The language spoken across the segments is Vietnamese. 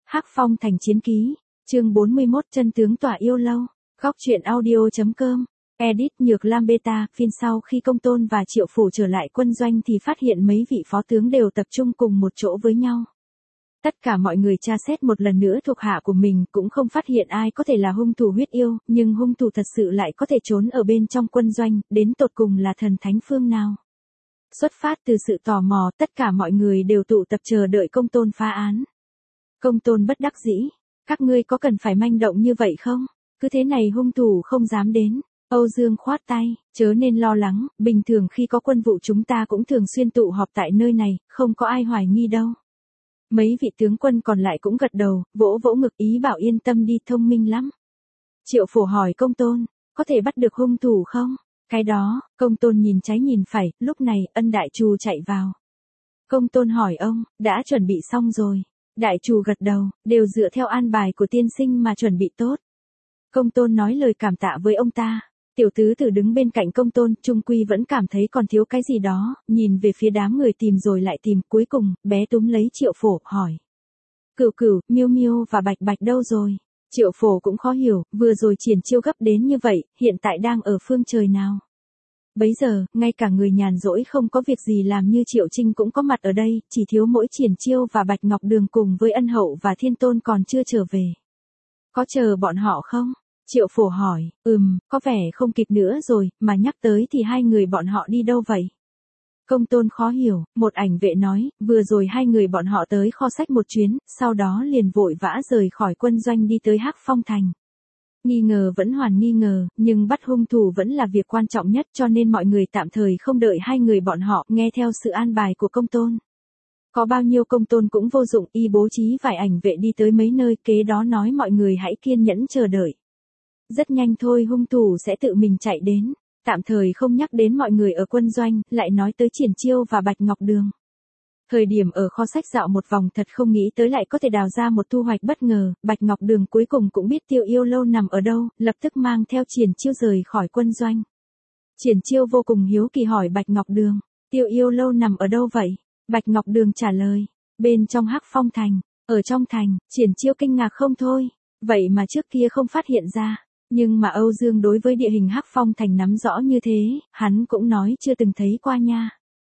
Hắc Phong Thành chiến ký, chương 41 chân tướng tỏa yêu lâu, góc truyện audio.com, edit Nhược Lam Beta, phiên sau khi Công Tôn và Triệu Phủ trở lại quân doanh thì phát hiện mấy vị phó tướng đều tập trung cùng một chỗ với nhau. Tất cả mọi người tra xét một lần nữa thuộc hạ của mình cũng không phát hiện ai có thể là hung thủ huyết yêu, nhưng hung thủ thật sự lại có thể trốn ở bên trong quân doanh, đến tột cùng là thần thánh phương nào. Xuất phát từ sự tò mò, tất cả mọi người đều tụ tập chờ đợi Công Tôn phá án. Công Tôn bất đắc dĩ, các ngươi có cần phải manh động như vậy không? Cứ thế này hung thủ không dám đến. Âu Dương khoát tay, chớ nên lo lắng, bình thường khi có quân vụ chúng ta cũng thường xuyên tụ họp tại nơi này, không có ai hoài nghi đâu. Mấy vị tướng quân còn lại cũng gật đầu, vỗ vỗ ngực ý bảo yên tâm đi, thông minh lắm. Triệu Phổ hỏi Công Tôn, có thể bắt được hung thủ không? Cái đó, Công Tôn nhìn trái nhìn phải, lúc này Ân Đại Trù chạy vào. Công Tôn hỏi ông, đã chuẩn bị xong rồi. Đại Trù gật đầu, đều dựa theo an bài của tiên sinh mà chuẩn bị tốt. Công Tôn nói lời cảm tạ với ông ta. Tiểu tứ tử đứng bên cạnh Công Tôn, trung quy vẫn cảm thấy còn thiếu cái gì đó, nhìn về phía đám người tìm rồi lại tìm, cuối cùng, bé túm lấy Triệu Phổ, hỏi. Cửu Cửu, Miêu Miêu và Bạch Bạch đâu rồi? Triệu Phổ cũng khó hiểu, vừa rồi Triển Chiêu gấp đến như vậy, hiện tại đang ở phương trời nào? Bấy giờ, ngay cả người nhàn rỗi không có việc gì làm như Triệu Trinh cũng có mặt ở đây, chỉ thiếu mỗi Triển Chiêu và Bạch Ngọc Đường cùng với Ân Hậu và Thiên Tôn còn chưa trở về. Có chờ bọn họ không? Triệu Phổ hỏi, có vẻ không kịp nữa rồi, mà nhắc tới thì hai người bọn họ đi đâu vậy? Công Tôn khó hiểu, một ảnh vệ nói, vừa rồi hai người bọn họ tới kho sách một chuyến, sau đó liền vội vã rời khỏi quân doanh đi tới Hắc Phong Thành. Nghi ngờ vẫn hoàn nghi ngờ, nhưng bắt hung thủ vẫn là việc quan trọng nhất cho nên mọi người tạm thời không đợi hai người bọn họ, nghe theo sự an bài của Công Tôn. Có bao nhiêu Công Tôn cũng vô dụng, y bố trí vài ảnh vệ đi tới mấy nơi, kế đó nói mọi người hãy kiên nhẫn chờ đợi. Rất nhanh thôi hung thủ sẽ tự mình chạy đến, tạm thời không nhắc đến mọi người ở quân doanh, lại nói tới Triển Chiêu và Bạch Ngọc Đường. Thời điểm ở kho sách dạo một vòng thật không nghĩ tới lại có thể đào ra một thu hoạch bất ngờ, Bạch Ngọc Đường cuối cùng cũng biết Tiêu Yêu Lâu nằm ở đâu, lập tức mang theo Triển Chiêu rời khỏi quân doanh. Triển Chiêu vô cùng hiếu kỳ hỏi Bạch Ngọc Đường, Tiêu Yêu Lâu nằm ở đâu vậy? Bạch Ngọc Đường trả lời, bên trong Hắc Phong Thành. Ở trong thành, Triển Chiêu kinh ngạc không thôi, vậy mà trước kia không phát hiện ra. Nhưng mà Âu Dương đối với địa hình Hắc Phong Thành nắm rõ như thế, hắn cũng nói chưa từng thấy qua nha.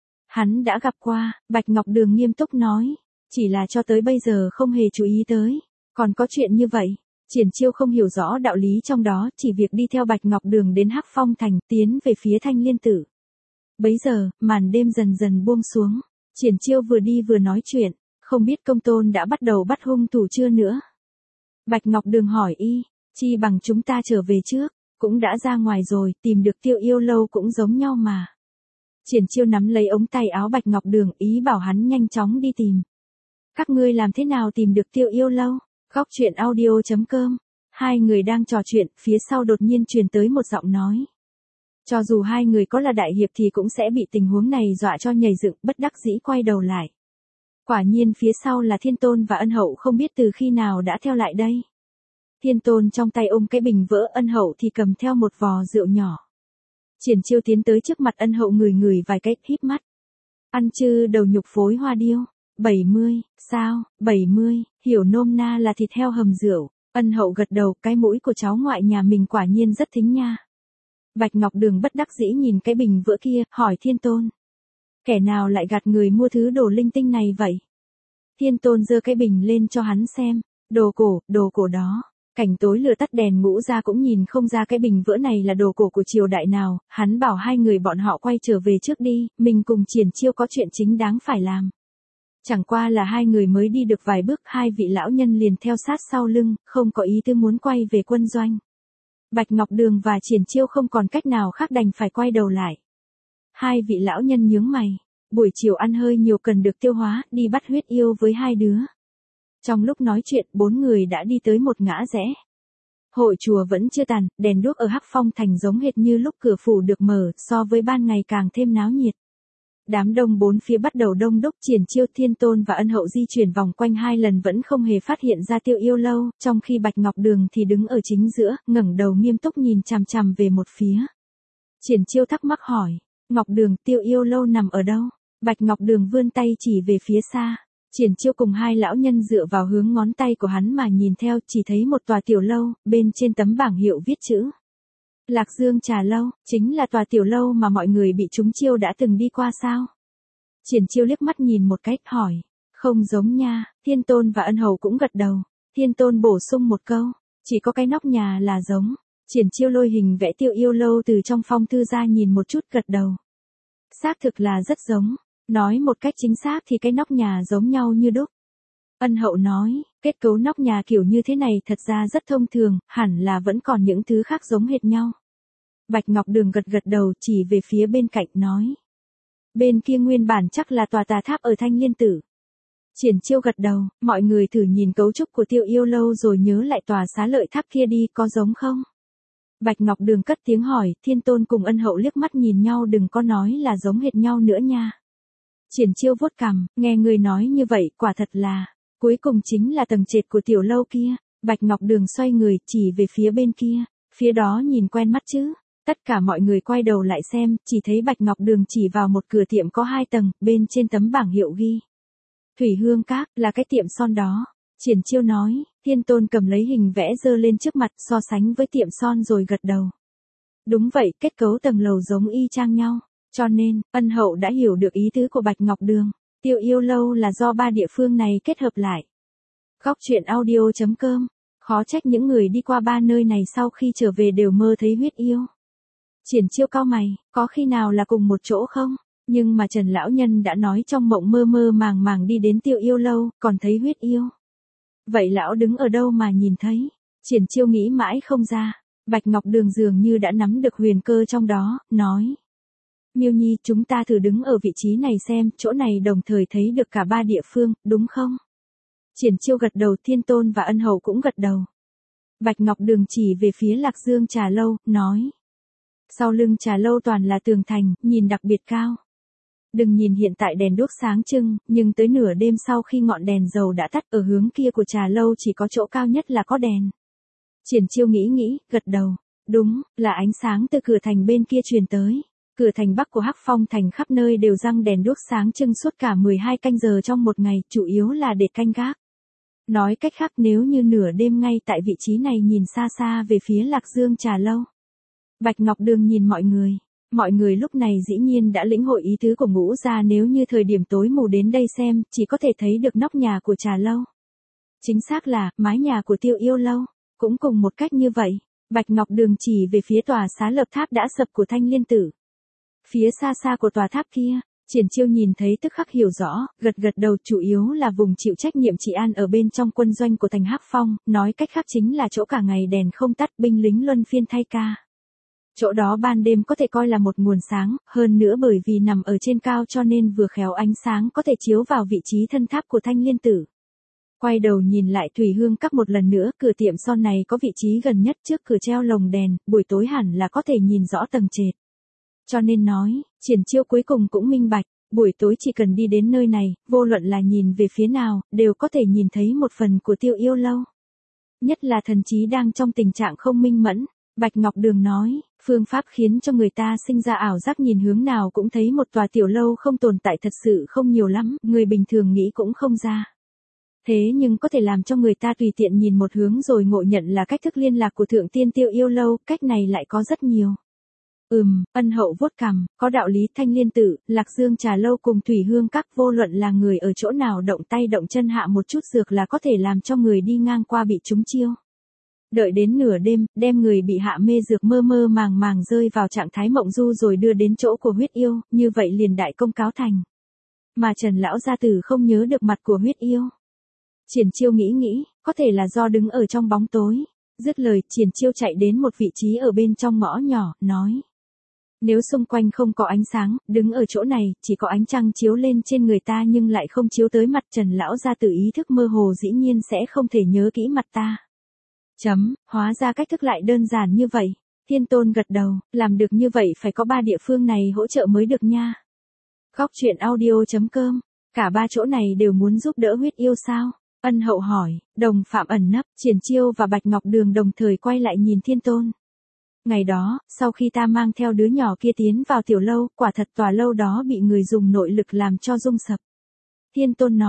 Hắn đã gặp qua, Bạch Ngọc Đường nghiêm túc nói, chỉ là cho tới bây giờ không hề chú ý tới, còn có chuyện như vậy. Triển Chiêu không hiểu rõ đạo lý trong đó, chỉ việc đi theo Bạch Ngọc Đường đến Hắc Phong Thành, tiến về phía Thanh Liên Tử. Bấy giờ, màn đêm dần dần buông xuống, Triển Chiêu vừa đi vừa nói chuyện, không biết Công Tôn đã bắt đầu bắt hung thủ chưa nữa. Bạch Ngọc Đường hỏi y, chi bằng chúng ta trở về trước, cũng đã ra ngoài rồi, tìm được Tiêu Yêu Lâu cũng giống nhau mà. Triển Chiêu nắm lấy ống tay áo Bạch Ngọc Đường, ý bảo hắn nhanh chóng đi tìm. Các ngươi làm thế nào tìm được Tiêu Yêu Lâu? Góc truyện audio.com. Hai người đang trò chuyện, phía sau đột nhiên truyền tới một giọng nói. Cho dù hai người có là đại hiệp thì cũng sẽ bị tình huống này dọa cho nhảy dựng, bất đắc dĩ quay đầu lại. Quả nhiên phía sau là Thiên Tôn và Ân Hậu không biết từ khi nào đã theo lại đây. Thiên Tôn trong tay ôm cái bình vỡ, Ân Hậu thì cầm theo một vò rượu nhỏ. Triển Chiêu tiến tới trước mặt Ân Hậu ngửi vài cái, híp mắt. Ăn chư đầu nhục phối hoa điêu, 70, sao, 70, hiểu nôm na là thịt heo hầm rượu. Ân Hậu gật đầu, cái mũi của cháu ngoại nhà mình quả nhiên rất thính nha. Bạch Ngọc Đường bất đắc dĩ nhìn cái bình vỡ kia, hỏi Thiên Tôn. Kẻ nào lại gạt người mua thứ đồ linh tinh này vậy? Thiên Tôn giơ cái bình lên cho hắn xem, đồ cổ đó. Cảnh tối lửa tắt đèn ngũ ra cũng nhìn không ra cái bình vỡ này là đồ cổ của triều đại nào, hắn bảo hai người bọn họ quay trở về trước đi, mình cùng Triển Chiêu có chuyện chính đáng phải làm. Chẳng qua là hai người mới đi được vài bước, hai vị lão nhân liền theo sát sau lưng, không có ý tư muốn quay về quân doanh. Bạch Ngọc Đường và Triển Chiêu không còn cách nào khác đành phải quay đầu lại. Hai vị lão nhân nhướng mày, buổi chiều ăn hơi nhiều cần được tiêu hóa, đi bắt huyết yêu với hai đứa. Trong lúc nói chuyện, bốn người đã đi tới một ngã rẽ. Hội chùa vẫn chưa tàn, đèn đuốc ở Hắc Phong Thành giống hệt như lúc cửa phủ được mở, so với ban ngày càng thêm náo nhiệt. Đám đông bốn phía bắt đầu đông đúc, Triển Chiêu, Thiên Tôn và Ân Hậu di chuyển vòng quanh hai lần vẫn không hề phát hiện ra Tiêu Yêu Lâu, trong khi Bạch Ngọc Đường thì đứng ở chính giữa, ngẩng đầu nghiêm túc nhìn chằm chằm về một phía. Triển Chiêu thắc mắc hỏi, Ngọc Đường, Tiêu Yêu Lâu nằm ở đâu? Bạch Ngọc Đường vươn tay chỉ về phía xa. Triển Chiêu cùng hai lão nhân dựa vào hướng ngón tay của hắn mà nhìn theo, chỉ thấy một tòa tiểu lâu, bên trên tấm bảng hiệu viết chữ Lạc Dương Trà Lâu, chính là tòa tiểu lâu mà mọi người bị trúng chiêu đã từng đi qua sao? Triển Chiêu liếc mắt nhìn một cách, hỏi. Không giống nha, Thiên Tôn và Ân Hầu cũng gật đầu. Thiên Tôn bổ sung một câu, chỉ có cái nóc nhà là giống. Triển Chiêu lôi hình vẽ Tiêu Yêu Lâu từ trong phong thư ra nhìn một chút, gật đầu. Xác thực là rất giống. Nói một cách chính xác thì cái nóc nhà giống nhau như đúc. Ân Hậu nói, kết cấu nóc nhà kiểu như thế này thật ra rất thông thường, hẳn là vẫn còn những thứ khác giống hệt nhau. Bạch Ngọc Đường gật gật đầu, chỉ về phía bên cạnh nói. Bên kia nguyên bản chắc là tòa tà tháp ở Thanh Liên Tử. Triển Chiêu gật đầu, mọi người thử nhìn cấu trúc của Tiêu Yêu Lâu rồi nhớ lại tòa Xá Lợi Tháp kia đi, có giống không? Bạch Ngọc Đường cất tiếng hỏi, Thiên Tôn cùng Ân Hậu liếc mắt nhìn nhau, đừng có nói là giống hệt nhau nữa nha. Triển Chiêu vuốt cằm, nghe người nói như vậy, quả thật là, cuối cùng chính là tầng trệt của tiểu lâu kia. Bạch Ngọc Đường xoay người, chỉ về phía bên kia, phía đó nhìn quen mắt chứ. Tất cả mọi người quay đầu lại xem, chỉ thấy Bạch Ngọc Đường chỉ vào một cửa tiệm có 2 tầng, bên trên tấm bảng hiệu ghi Thủy Hương Các, là cái tiệm son đó. Triển Chiêu nói, Thiên Tôn cầm lấy hình vẽ giơ lên trước mặt, so sánh với tiệm son rồi gật đầu. Đúng vậy, kết cấu tầng lầu giống y chang nhau. Cho nên, Ân Hậu đã hiểu được ý tứ của Bạch Ngọc Đường. Tiêu Yêu Lâu là do 3 địa phương này kết hợp lại. Góc truyện audio.com. Khó trách những người đi qua 3 nơi này sau khi trở về đều mơ thấy huyết yêu. Triển Chiêu cau mày, có khi nào là cùng một chỗ không? Nhưng mà Trần Lão Nhân đã nói trong mộng mơ mơ màng màng đi đến Tiêu Yêu Lâu, còn thấy huyết yêu. Vậy lão đứng ở đâu mà nhìn thấy? Triển Chiêu nghĩ mãi không ra. Bạch Ngọc Đường dường như đã nắm được huyền cơ trong đó, nói. Miêu Nhi, chúng ta thử đứng ở vị trí này xem, chỗ này đồng thời thấy được cả 3 địa phương, đúng không? Triển Chiêu gật đầu, Thiên Tôn và Ân Hầu cũng gật đầu. Bạch Ngọc Đường chỉ về phía Lạc Dương Trà Lâu, nói. Sau lưng trà lâu toàn là tường thành, nhìn đặc biệt cao. Đừng nhìn hiện tại đèn đuốc sáng trưng, nhưng tới nửa đêm sau khi ngọn đèn dầu đã tắt, ở hướng kia của trà lâu chỉ có chỗ cao nhất là có đèn. Triển Chiêu nghĩ, gật đầu. Đúng, là ánh sáng từ cửa thành bên kia truyền tới. Cửa thành bắc của Hắc Phong thành khắp nơi đều răng đèn đuốc sáng trưng suốt cả 12 canh giờ trong một ngày, chủ yếu là để canh gác. Nói cách khác, nếu như nửa đêm ngay tại vị trí này nhìn xa xa về phía Lạc Dương Trà Lâu. Bạch Ngọc Đường nhìn mọi người lúc này dĩ nhiên đã lĩnh hội ý tứ của Ngũ gia, nếu như thời điểm tối mù đến đây xem, chỉ có thể thấy được nóc nhà của trà lâu. Chính xác là, mái nhà của Tiêu Yêu Lâu, cũng cùng một cách như vậy. Bạch Ngọc Đường chỉ về phía tòa Xá Lợi Tháp đã sập của Thanh Liên Tử. Phía xa xa của tòa tháp kia, Triển Chiêu nhìn thấy tức khắc hiểu rõ, gật đầu, chủ yếu là vùng chịu trách nhiệm trị an ở bên trong quân doanh của thành Hắc Phong, nói cách khác chính là chỗ cả ngày đèn không tắt, binh lính luân phiên thay ca. Chỗ đó ban đêm có thể coi là một nguồn sáng, hơn nữa bởi vì nằm ở trên cao cho nên vừa khéo ánh sáng có thể chiếu vào vị trí thân tháp của Thanh Liên Tử. Quay đầu nhìn lại Thủy Hương Các một lần nữa, cửa tiệm son này có vị trí gần nhất trước cửa treo lồng đèn, buổi tối hẳn là có thể nhìn rõ tầng trệt. Cho nên nói, Triển Chiêu cuối cùng cũng minh bạch, buổi tối chỉ cần đi đến nơi này, vô luận là nhìn về phía nào, đều có thể nhìn thấy một phần của Tiêu Yêu Lâu. Nhất là thần trí đang trong tình trạng không minh mẫn. Bạch Ngọc Đường nói, phương pháp khiến cho người ta sinh ra ảo giác nhìn hướng nào cũng thấy một tòa tiểu lâu không tồn tại thật sự không nhiều lắm, người bình thường nghĩ cũng không ra. Thế nhưng có thể làm cho người ta tùy tiện nhìn một hướng rồi ngộ nhận là cách thức liên lạc của Thượng Tiên Tiêu Yêu Lâu, cách này lại có rất nhiều. Ân Hậu vuốt cằm, có đạo lý. Thanh Liên Tử, Lạc Dương Trà Lâu cùng Thủy Hương Các, vô luận là người ở chỗ nào động tay động chân hạ một chút dược là có thể làm cho người đi ngang qua bị trúng chiêu. Đợi đến nửa đêm, đem người bị hạ mê dược mơ mơ màng màng rơi vào trạng thái mộng du rồi đưa đến chỗ của huyết yêu, như vậy liền đại công cáo thành. Mà Trần lão gia tử không nhớ được mặt của huyết yêu. Triển Chiêu nghĩ, có thể là do đứng ở trong bóng tối. Dứt lời, Triển Chiêu chạy đến một vị trí ở bên trong ngõ nhỏ, nói. Nếu xung quanh không có ánh sáng, đứng ở chỗ này, chỉ có ánh trăng chiếu lên trên người ta nhưng lại không chiếu tới mặt Trần lão gia tử, ý thức mơ hồ dĩ nhiên sẽ không thể nhớ kỹ mặt ta. Hóa ra cách thức lại đơn giản như vậy. Thiên Tôn gật đầu, làm được như vậy phải có 3 địa phương này hỗ trợ mới được nha. Góc truyện audio.com. Cả 3 chỗ này đều muốn giúp đỡ huyết yêu sao? Ân Hậu hỏi, đồng phạm ẩn nấp. Triển Chiêu và Bạch Ngọc Đường đồng thời quay lại nhìn Thiên Tôn. Ngày đó, sau khi ta mang theo đứa nhỏ kia tiến vào tiểu lâu, quả thật tòa lâu đó bị người dùng nội lực làm cho rung sập. Thiên Tôn nói,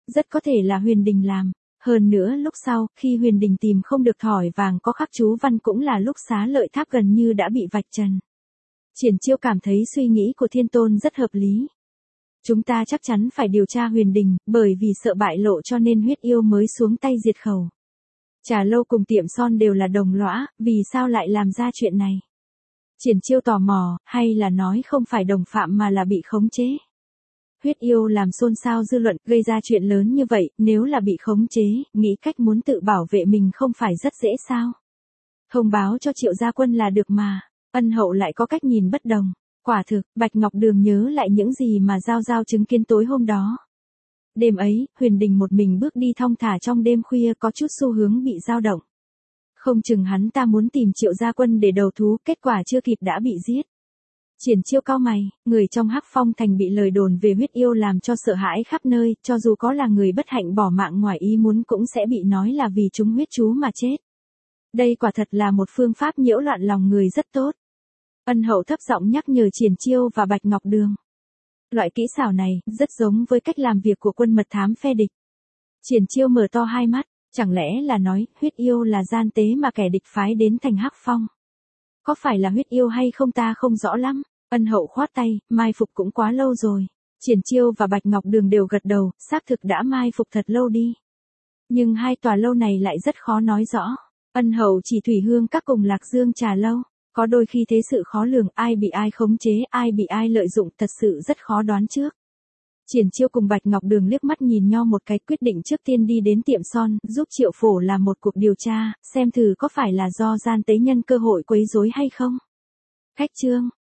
rất có thể là Huyền Đình làm. Hơn nữa lúc sau, khi Huyền Đình tìm không được thỏi vàng có khắc chú văn cũng là lúc Xá Lợi Tháp gần như đã bị vạch trần. Triển Chiêu cảm thấy suy nghĩ của Thiên Tôn rất hợp lý. Chúng ta chắc chắn phải điều tra Huyền Đình, bởi vì sợ bại lộ cho nên huyết yêu mới xuống tay diệt khẩu. Trà lâu cùng tiệm son đều là đồng lõa, vì sao lại làm ra chuyện này? Triển Chiêu tò mò, hay là nói không phải đồng phạm mà là bị khống chế? Huyết yêu làm xôn xao dư luận, gây ra chuyện lớn như vậy, nếu là bị khống chế, nghĩ cách muốn tự bảo vệ mình không phải rất dễ sao? Thông báo cho Triệu Gia Quân là được mà. Ân Hậu lại có cách nhìn bất đồng. Quả thực, Bạch Ngọc Đường nhớ lại những gì mà Giao Giao chứng kiến tối hôm đó. Đêm ấy, Huyền Đình một mình bước đi thong thả trong đêm khuya có chút xu hướng bị dao động. Không chừng hắn ta muốn tìm Triệu Gia Quân để đầu thú, kết quả chưa kịp đã bị giết. Triển Chiêu cau mày, người trong Hắc Phong Thành bị lời đồn về huyết yêu làm cho sợ hãi khắp nơi, cho dù có là người bất hạnh bỏ mạng ngoài ý muốn cũng sẽ bị nói là vì trúng huyết chú mà chết. Đây quả thật là một phương pháp nhiễu loạn lòng người rất tốt. Ân Hậu thấp giọng nhắc nhở Triển Chiêu và Bạch Ngọc Đường. Loại kỹ xảo này, rất giống với cách làm việc của quân mật thám phe địch. Triển Chiêu mở to hai mắt, chẳng lẽ là nói, huyết yêu là gian tế mà kẻ địch phái đến thành Hắc Phong? Có phải là huyết yêu hay không ta không rõ lắm. Ân Hậu khoát tay, mai phục cũng quá lâu rồi. Triển Chiêu và Bạch Ngọc Đường đều gật đầu, xác thực đã mai phục thật lâu đi. Nhưng hai tòa lâu này lại rất khó nói rõ. Ân Hậu chỉ Thủy Hương Các cùng Lạc Dương Trà Lâu. Có đôi khi thế sự khó lường, ai bị ai khống chế, ai bị ai lợi dụng, thật sự rất khó đoán trước. Triển Chiêu cùng Bạch Ngọc Đường liếc mắt nhìn nhau một cái, quyết định trước tiên đi đến tiệm son, giúp Triệu Phổ làm một cuộc điều tra, xem thử có phải là do gian tế nhân cơ hội quấy rối hay không. Khách trương,